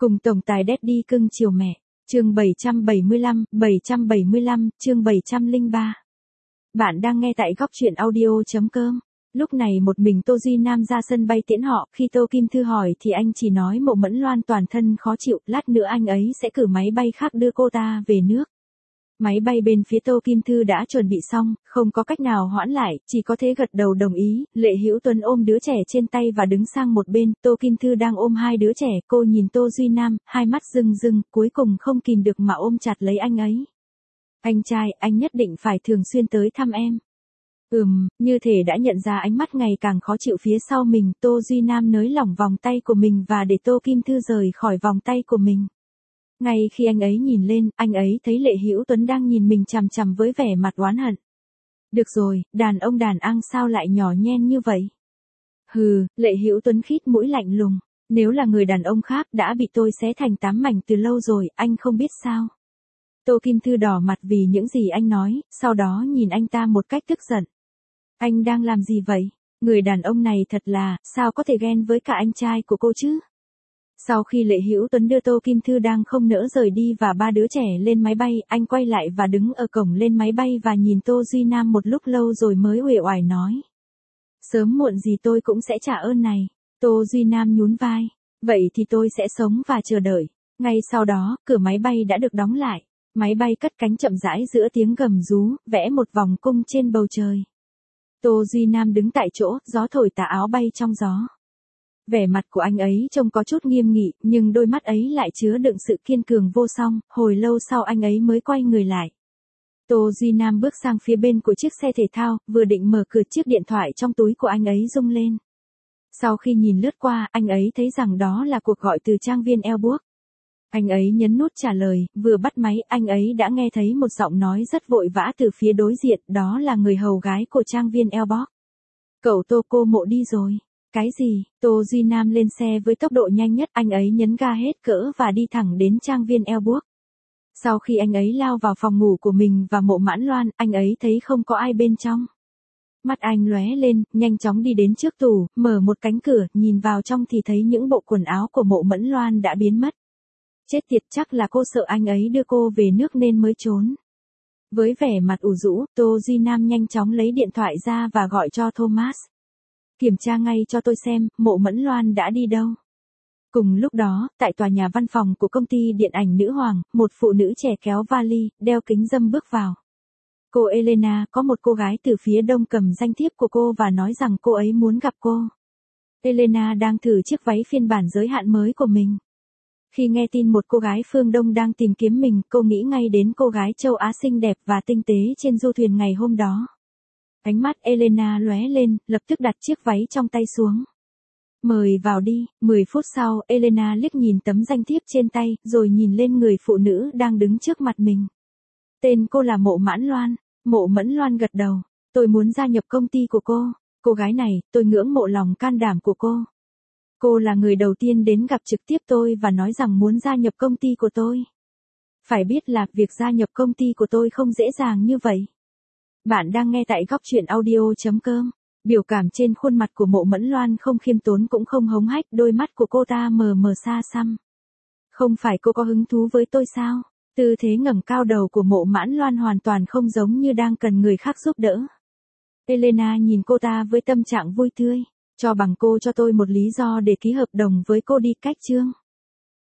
Cùng tổng tài Daddy cưng chiều mẹ. Chương 775, chương 703. Bạn đang nghe tại góc truyện audio.com. Lúc này một mình Tô Duy Nam ra sân bay tiễn họ, khi Tô Kim Thư hỏi thì anh chỉ nói Mộ Mẫn Loan toàn thân khó chịu, lát nữa anh ấy sẽ cử máy bay khác đưa cô ta về nước. Máy bay bên phía Tô Kim Thư đã chuẩn bị xong, không có cách nào hoãn lại, chỉ có thể gật đầu đồng ý. Lệ Hữu Tuấn ôm đứa trẻ trên tay và đứng sang một bên, Tô Kim Thư đang ôm hai đứa trẻ, cô nhìn Tô Duy Nam, hai mắt rưng rưng, cuối cùng không kìm được mà ôm chặt lấy anh ấy. Anh trai, anh nhất định phải thường xuyên tới thăm em. Như thể đã nhận ra ánh mắt ngày càng khó chịu phía sau mình, Tô Duy Nam nới lỏng vòng tay của mình và để Tô Kim Thư rời khỏi vòng tay của mình. Ngay khi anh ấy nhìn lên, anh ấy thấy Lệ Hữu Tuấn đang nhìn mình chằm chằm với vẻ mặt oán hận. Được rồi, đàn ông đàn ăn sao lại nhỏ nhen như vậy? Hừ, Lệ Hữu Tuấn khít mũi lạnh lùng. Nếu là người đàn ông khác đã bị tôi xé thành 8 mảnh từ lâu rồi, anh không biết sao? Tô Kim Thư đỏ mặt vì những gì anh nói, sau đó nhìn anh ta một cách tức giận. Anh đang làm gì vậy? Người đàn ông này thật là, sao có thể ghen với cả anh trai của cô chứ? Sau khi Lệ Hữu Tuấn đưa Tô Kim Thư đang không nỡ rời đi và ba đứa trẻ lên máy bay, anh quay lại và đứng ở cổng lên máy bay và nhìn Tô Duy Nam một lúc lâu rồi mới uể oải nói. Sớm muộn gì tôi cũng sẽ trả ơn này. Tô Duy Nam nhún vai. Vậy thì tôi sẽ sống và chờ đợi. Ngay sau đó, cửa máy bay đã được đóng lại. Máy bay cất cánh chậm rãi giữa tiếng gầm rú, vẽ một vòng cung trên bầu trời. Tô Duy Nam đứng tại chỗ, gió thổi tà áo bay trong gió. Vẻ mặt của anh ấy trông có chút nghiêm nghị, nhưng đôi mắt ấy lại chứa đựng sự kiên cường vô song, hồi lâu sau anh ấy mới quay người lại. Tô Duy Nam bước sang phía bên của chiếc xe thể thao, vừa định mở cửa, chiếc điện thoại trong túi của anh ấy rung lên. Sau khi nhìn lướt qua, anh ấy thấy rằng đó là cuộc gọi từ trang viên Elburg. Anh ấy nhấn nút trả lời, vừa bắt máy, anh ấy đã nghe thấy một giọng nói rất vội vã từ phía đối diện, đó là người hầu gái của trang viên Elburg. Cậu Tô, cô Mộ đi rồi. Cái gì? Tô Duy Nam lên xe với tốc độ nhanh nhất, anh ấy nhấn ga hết cỡ và đi thẳng đến trang viên Elburg. Sau khi anh ấy lao vào phòng ngủ của mình và Mộ Mãn Loan, anh ấy thấy không có ai bên trong. Mắt anh lóe lên, nhanh chóng đi đến trước tủ, mở một cánh cửa, nhìn vào trong thì thấy những bộ quần áo của Mộ Mẫn Loan đã biến mất. Chết tiệt, chắc là cô sợ anh ấy đưa cô về nước nên mới trốn. Với vẻ mặt ủ rũ, Tô Duy Nam nhanh chóng lấy điện thoại ra và gọi cho Thomas. Kiểm tra ngay cho tôi xem, Mộ Mẫn Loan đã đi đâu. Cùng lúc đó, tại tòa nhà văn phòng của công ty điện ảnh Nữ Hoàng, một phụ nữ trẻ kéo vali, đeo kính râm bước vào. Cô Elena, có một cô gái từ phía đông cầm danh thiếp của cô và nói rằng cô ấy muốn gặp cô. Elena đang thử chiếc váy phiên bản giới hạn mới của mình. Khi nghe tin một cô gái phương Đông đang tìm kiếm mình, cô nghĩ ngay đến cô gái châu Á xinh đẹp và tinh tế trên du thuyền ngày hôm đó. Ánh mắt Elena lóe lên, lập tức đặt chiếc váy trong tay xuống. Mời vào đi. 10 phút sau, Elena liếc nhìn tấm danh thiếp trên tay, rồi nhìn lên người phụ nữ đang đứng trước mặt mình. Tên cô là Mộ Mãn Loan. Mộ Mẫn Loan gật đầu. Tôi muốn gia nhập công ty của cô. Cô gái này, tôi ngưỡng mộ lòng can đảm của cô. Cô là người đầu tiên đến gặp trực tiếp tôi và nói rằng muốn gia nhập công ty của tôi. Phải biết là việc gia nhập công ty của tôi không dễ dàng như vậy. Bạn đang nghe tại góc truyện audio.com. Biểu cảm trên khuôn mặt của Mộ Mẫn Loan không khiêm tốn cũng không hống hách, đôi mắt của cô ta mờ mờ xa xăm. Không phải cô có hứng thú với tôi sao? Tư thế ngẩng cao đầu của Mộ Mãn Loan hoàn toàn không giống như đang cần người khác giúp đỡ. Elena nhìn cô ta với tâm trạng vui tươi. Cho bằng cô cho tôi một lý do để ký hợp đồng với cô đi, cách chương.